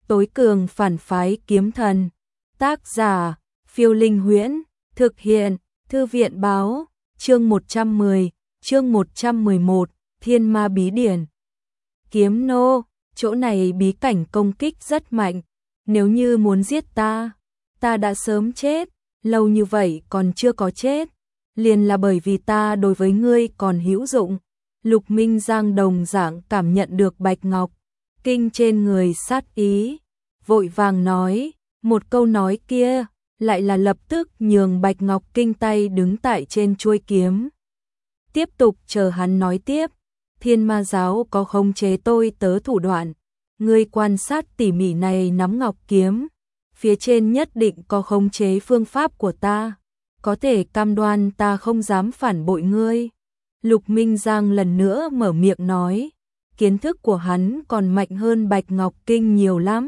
tối cường phản phái kiếm thần. Tác giả, Phiêu Linh Huyễn, thực hiện, Thư viện báo, chương 110, chương 111, Thiên Ma Bí Điển. Kiếm nô, chỗ này bí cảnh công kích rất mạnh, nếu như muốn giết ta đã sớm chết, lâu như vậy còn chưa có chết, liền là bởi vì ta đối với ngươi còn hữu dụng. Lục Minh Giang đồng dạng cảm nhận được Bạch Ngọc Kinh trên người sát ý, vội vàng nói, một câu nói kia lại là lập tức nhường Bạch Ngọc Kinh tay đứng tại trên chuôi kiếm. Tiếp tục chờ hắn nói tiếp, Thiên Ma giáo có khống chế tôi tớ thủ đoạn, ngươi quan sát tỉ mỉ này nắm ngọc kiếm, phía trên nhất định có khống chế phương pháp của ta, có thể cam đoan ta không dám phản bội ngươi. Lục Minh Giang lần nữa mở miệng nói, kiến thức của hắn còn mạnh hơn Bạch Ngọc Kinh nhiều lắm.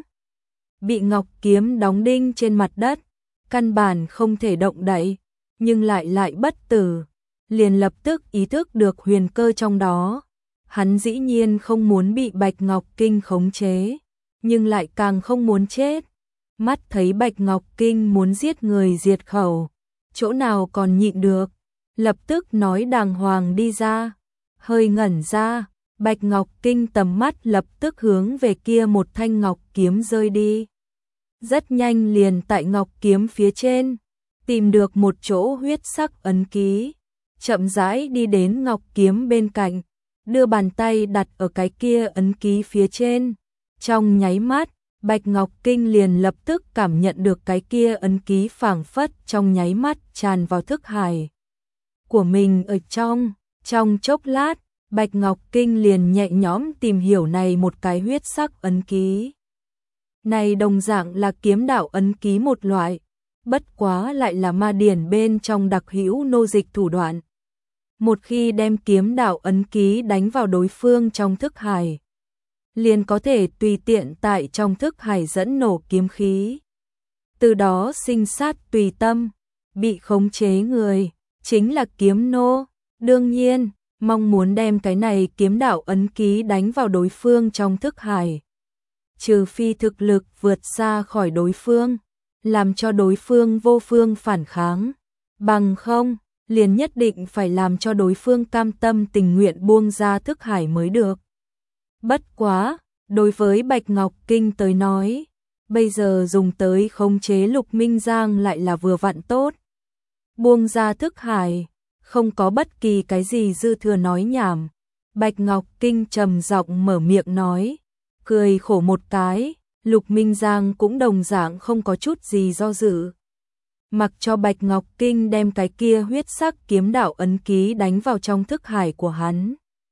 Bị ngọc kiếm đóng đinh trên mặt đất, căn bản không thể động đậy, nhưng lại bất tử, liền lập tức ý thức được huyền cơ trong đó. Hắn dĩ nhiên không muốn bị Bạch Ngọc Kinh khống chế, nhưng lại càng không muốn chết. Mắt thấy Bạch Ngọc Kinh muốn giết người diệt khẩu, chỗ nào còn nhịn được, lập tức nói đàng hoàng đi ra. Hơi ngẩn ra, Bạch Ngọc Kinh tầm mắt lập tức hướng về kia một thanh ngọc kiếm rơi đi. Rất nhanh liền tại ngọc kiếm phía trên tìm được một chỗ huyết sắc ấn ký, chậm rãi đi đến ngọc kiếm bên cạnh, đưa bàn tay đặt ở cái kia ấn ký phía trên. Trong nháy mắt, Bạch Ngọc Kinh liền lập tức cảm nhận được cái kia ấn ký phảng phất trong nháy mắt tràn vào thức hải của mình ở trong chốc lát, Bạch Ngọc Kinh liền nhẹ nhõm tìm hiểu này một cái huyết sắc ấn ký. Này đồng dạng là kiếm đạo ấn ký một loại, bất quá lại là ma điển bên trong đặc hữu nô dịch thủ đoạn. Một khi đem kiếm đạo ấn ký đánh vào đối phương trong thức hải, liền có thể tùy tiện tại trong thức hải dẫn nổ kiếm khí. Từ đó sinh sát tùy tâm, bị khống chế người, chính là kiếm nô. Đương nhiên, mong muốn đem cái này kiếm đạo ấn ký đánh vào đối phương trong thức hải, trừ phi thực lực vượt xa khỏi đối phương, làm cho đối phương vô phương phản kháng, bằng không, liền nhất định phải làm cho đối phương cam tâm tình nguyện buông ra thức hải mới được. Bất quá, đối với Bạch Ngọc Kinh tới nói, bây giờ dùng tới khống chế Lục Minh Giang lại là vừa vặn tốt. Buông ra thức hải, không có bất kỳ cái gì dư thừa nói nhảm. Bạch Ngọc Kinh trầm giọng mở miệng nói, cười khổ một cái, Lục Minh Giang cũng đồng dạng không có chút gì do dự. Mặc cho Bạch Ngọc Kinh đem cái kia huyết sắc kiếm đạo ấn ký đánh vào trong thức hải của hắn.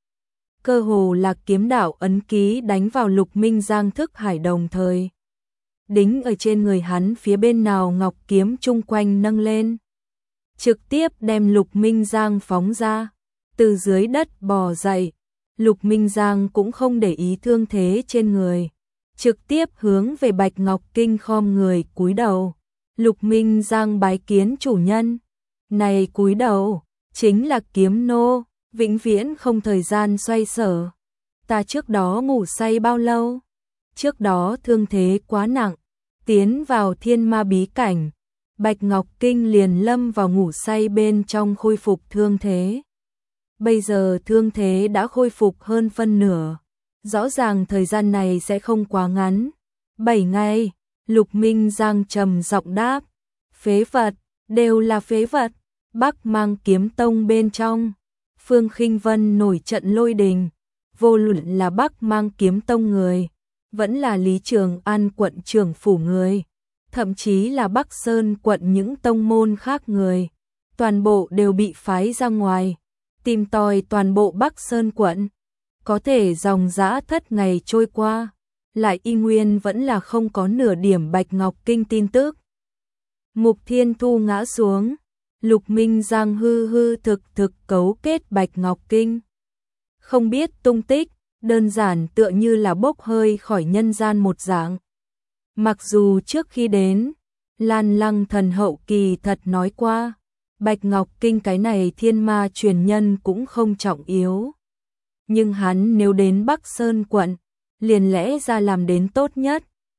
Cơ hồ là kiếm đạo ấn ký đánh vào Lục Minh Giang thức hải đồng thời. Đính ở trên người hắn phía bên nào ngọc kiếm chung quanh nâng lên, trực tiếp đem Lục Minh Giang phóng ra, từ dưới đất bò dậy. Lục Minh Giang cũng không để ý thương thế trên người, trực tiếp hướng về Bạch Ngọc Kinh khom người cúi đầu. Lục Minh Giang bái kiến chủ nhân. Này cúi đầu, chính là kiếm nô, vĩnh viễn không thời gian xoay sở. Ta trước đó ngủ say bao lâu? Trước đó thương thế quá nặng, tiến vào thiên ma bí cảnh, Bạch Ngọc Kinh liền lâm vào ngủ say bên trong khôi phục thương thế. Bây giờ thương thế đã khôi phục hơn phân nửa, rõ ràng thời gian này sẽ không quá ngắn. 7 ngày, Lục Minh Giang trầm giọng đáp, phế vật, đều là phế vật. Bắc Mang Kiếm Tông bên trong, Phương Khinh Vân nổi trận lôi đình, vô luận là Bắc Mang Kiếm Tông người, vẫn là Lý Trường An quận trưởng phủ người, thậm chí là Bắc Sơn quận những tông môn khác người, toàn bộ đều bị phái ra ngoài, tìm tòi toàn bộ Bắc Sơn quận. Có thể dòng dã thất ngày trôi qua, lại y nguyên vẫn là không có nửa điểm Bạch Ngọc Kinh tin tức. Mục Thiên Thu ngã xuống, Lục Minh Giang hư thực cấu kết Bạch Ngọc Kinh, không biết tung tích, đơn giản tựa như là bốc hơi khỏi nhân gian một dạng. Mặc dù trước khi đến, Lan Lăng Thần hậu kỳ thật nói qua, Bạch Ngọc Kinh cái này thiên ma truyền nhân cũng không trọng yếu. Nhưng hắn nếu đến Bắc Sơn quận, liền lẽ ra làm đến tốt nhất,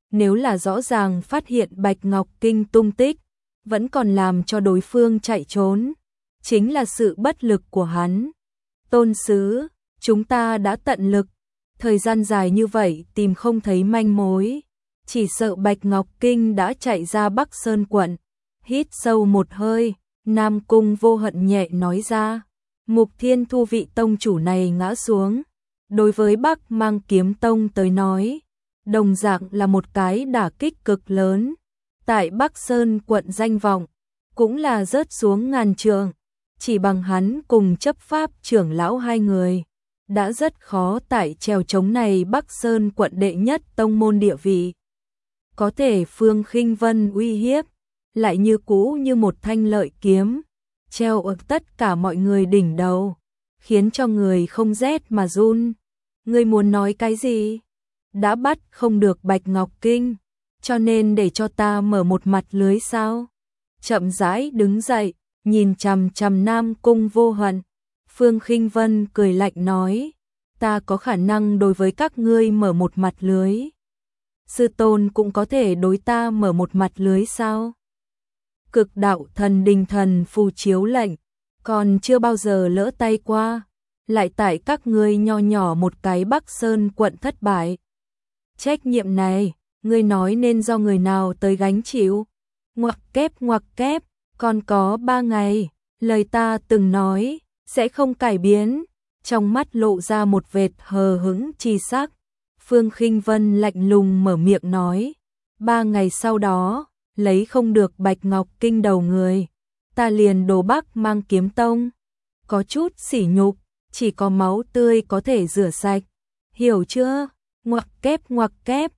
nếu là rõ ràng phát hiện Bạch Ngọc Kinh tung tích, vẫn còn làm cho đối phương chạy trốn, chính là sự bất lực của hắn. Tôn sứ, chúng ta đã tận lực, thời gian dài như vậy tìm không thấy manh mối, chỉ sợ Bạch Ngọc Kinh đã chạy ra Bắc Sơn quận. Hít sâu một hơi, Nam Cung Vô Hận nhẹ nói ra, Mục Thiên Thu vị tông chủ này ngã xuống, đối với Bắc Mang Kiếm Tông tới nói, đồng dạng là một cái đả kích cực lớn. Tại Bắc Sơn quận danh vọng, cũng là rớt xuống ngàn trượng, chỉ bằng hắn cùng chấp pháp trưởng lão hai người, đã rất khó tại trèo trống này Bắc Sơn quận đệ nhất tông môn địa vị. Có thể Phương Khinh Vân uy hiếp, lại như cũ như một thanh lợi kiếm, treo ở tất cả mọi người đỉnh đầu, khiến cho người không rét mà run. Ngươi muốn nói cái gì? Đã bắt không được Bạch Ngọc Kinh, cho nên để cho ta mở một mặt lưới sao? Chậm rãi đứng dậy, nhìn chằm chằm Nam Cung Vô Hận, Phương Khinh Vân cười lạnh nói, ta có khả năng đối với các ngươi mở một mặt lưới. Sư tôn cũng có thể đối ta mở một mặt lưới sao? Cực đạo thần đình thần phù chiếu lệnh, còn chưa bao giờ lỡ tay qua, lại tại các ngươi nho nhỏ một cái Bắc Sơn quận thất bại. Trách nhiệm này, ngươi nói nên do người nào tới gánh chịu? Ngoặc kép, còn có 3 ngày, lời ta từng nói, sẽ không cải biến. Trong mắt lộ ra một vệt hờ hững chi sắc. Phương Khinh Vân lạnh lùng mở miệng nói, 3 ngày sau đó, lấy không được Bạch Ngọc Kinh đầu người, ta liền đổ Bắc Mang Kiếm Tông. Có chút sỉ nhục, chỉ có máu tươi có thể rửa sạch. Hiểu chưa? Ngoặc kép,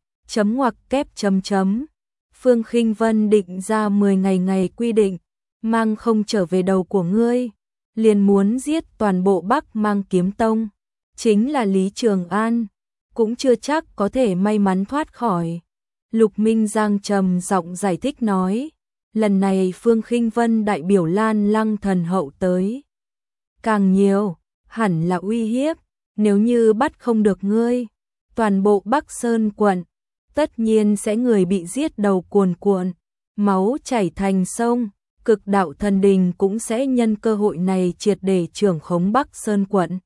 chấm. Phương Khinh Vân định ra 10 ngày quy định, mang không trở về đầu của ngươi, liền muốn giết toàn bộ Bắc Mang Kiếm Tông. Chính là Lý Trường An, cũng chưa chắc có thể may mắn thoát khỏi. Lục Minh Giang trầm giọng giải thích nói, lần này Phương Khinh Vân đại biểu Lan Lăng thần hậu tới. Càng nhiều, hẳn là uy hiếp, nếu như bắt không được ngươi, toàn bộ Bắc Sơn quận, tất nhiên sẽ người bị giết đầu cuồn cuộn, máu chảy thành sông, cực đạo thần đình cũng sẽ nhân cơ hội này triệt để trưởng khống Bắc Sơn quận.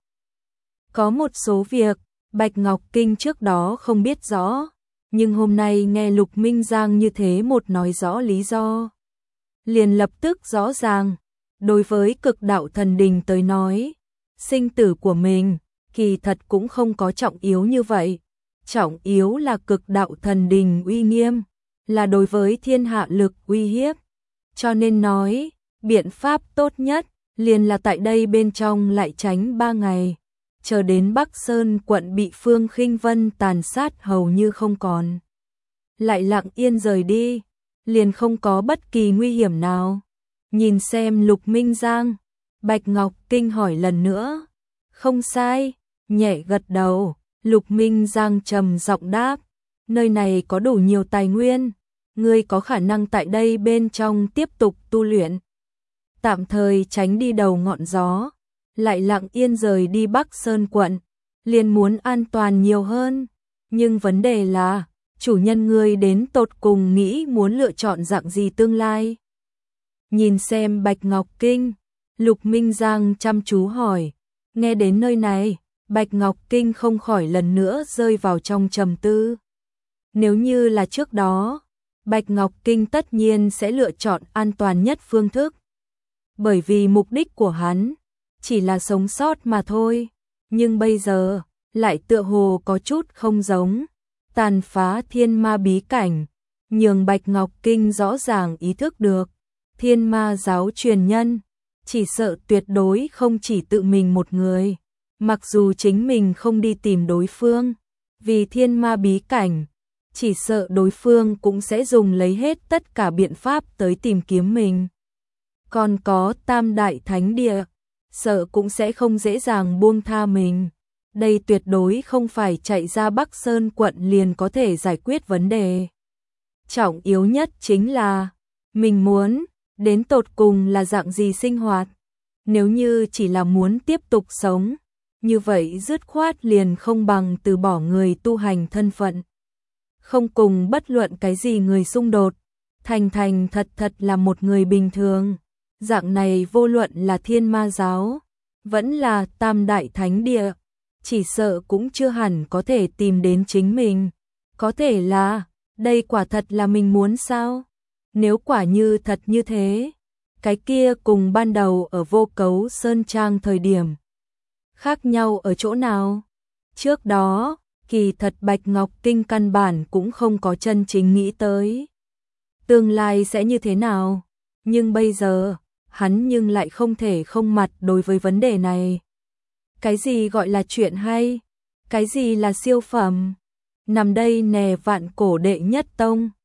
Có một số việc, Bạch Ngọc Kinh trước đó không biết rõ, nhưng hôm nay nghe Lục Minh Giang như thế một nói rõ lý do, liền lập tức rõ ràng. Đối với cực đạo thần đình tới nói, sinh tử của mình, kỳ thật cũng không có trọng yếu như vậy. Trọng yếu là cực đạo thần đình uy nghiêm, là đối với thiên hạ lực uy hiếp. Cho nên nói, biện pháp tốt nhất, liền là tại đây bên trong lại tránh 3 ngày. Chờ đến Bắc Sơn quận bị Phương Khinh Vân tàn sát hầu như không còn. Lại lặng yên rời đi, liền không có bất kỳ nguy hiểm nào. Nhìn xem Lục Minh Giang, Bạch Ngọc Kinh hỏi lần nữa. Không sai, nhẹ gật đầu, Lục Minh Giang trầm giọng đáp. Nơi này có đủ nhiều tài nguyên, ngươi có khả năng tại đây bên trong tiếp tục tu luyện. Tạm thời tránh đi đầu ngọn gió, lại lặng yên rời đi Bắc Sơn quận, liền muốn an toàn nhiều hơn. Nhưng vấn đề là, chủ nhân ngươi đến tột cùng nghĩ muốn lựa chọn dạng gì tương lai? Nhìn xem Bạch Ngọc Kinh, Lục Minh Giang chăm chú hỏi. Nghe đến nơi này, Bạch Ngọc Kinh không khỏi lần nữa rơi vào trong trầm tư. Nếu như là trước đó, Bạch Ngọc Kinh tất nhiên sẽ lựa chọn an toàn nhất phương thức. Bởi vì mục đích của hắn chỉ là sống sót mà thôi. Nhưng bây giờ, lại tựa hồ có chút không giống. Tàn phá thiên ma bí cảnh, nhường Bạch Ngọc Kinh rõ ràng ý thức được. Thiên ma giáo truyền nhân, chỉ sợ tuyệt đối không chỉ tự mình một người. Mặc dù chính mình không đi tìm đối phương, vì thiên ma bí cảnh, chỉ sợ đối phương cũng sẽ dùng lấy hết tất cả biện pháp tới tìm kiếm mình. Còn có Tam Đại Thánh Địa, sợ cũng sẽ không dễ dàng buông tha mình. Đây tuyệt đối không phải chạy ra Bắc Sơn quận liền có thể giải quyết vấn đề. Trọng yếu nhất chính là, mình muốn, đến tột cùng là dạng gì sinh hoạt. Nếu như chỉ là muốn tiếp tục sống, như vậy dứt khoát liền không bằng từ bỏ người tu hành thân phận. không cùng bất luận cái gì người xung đột, thành thành thật thật là một người bình thường. Dạng này vô luận là Thiên Ma giáo, vẫn là Tam Đại Thánh Địa, chỉ sợ cũng chưa hẳn có thể tìm đến chính mình. Có thể là, đây quả thật là mình muốn sao? Nếu quả như thật như thế, cái kia cùng ban đầu ở Vô Cấu Sơn Trang thời điểm khác nhau ở chỗ nào? Trước đó, kỳ thật Bạch Ngọc Kinh căn bản cũng không có chân chính nghĩ tới tương lai sẽ như thế nào, nhưng bây giờ, hắn nhưng lại không thể không mặt đối với vấn đề này. Cái gì gọi là chuyện hay? Cái gì là siêu phẩm? Nằm đây nè Vạn Cổ đệ nhất tông.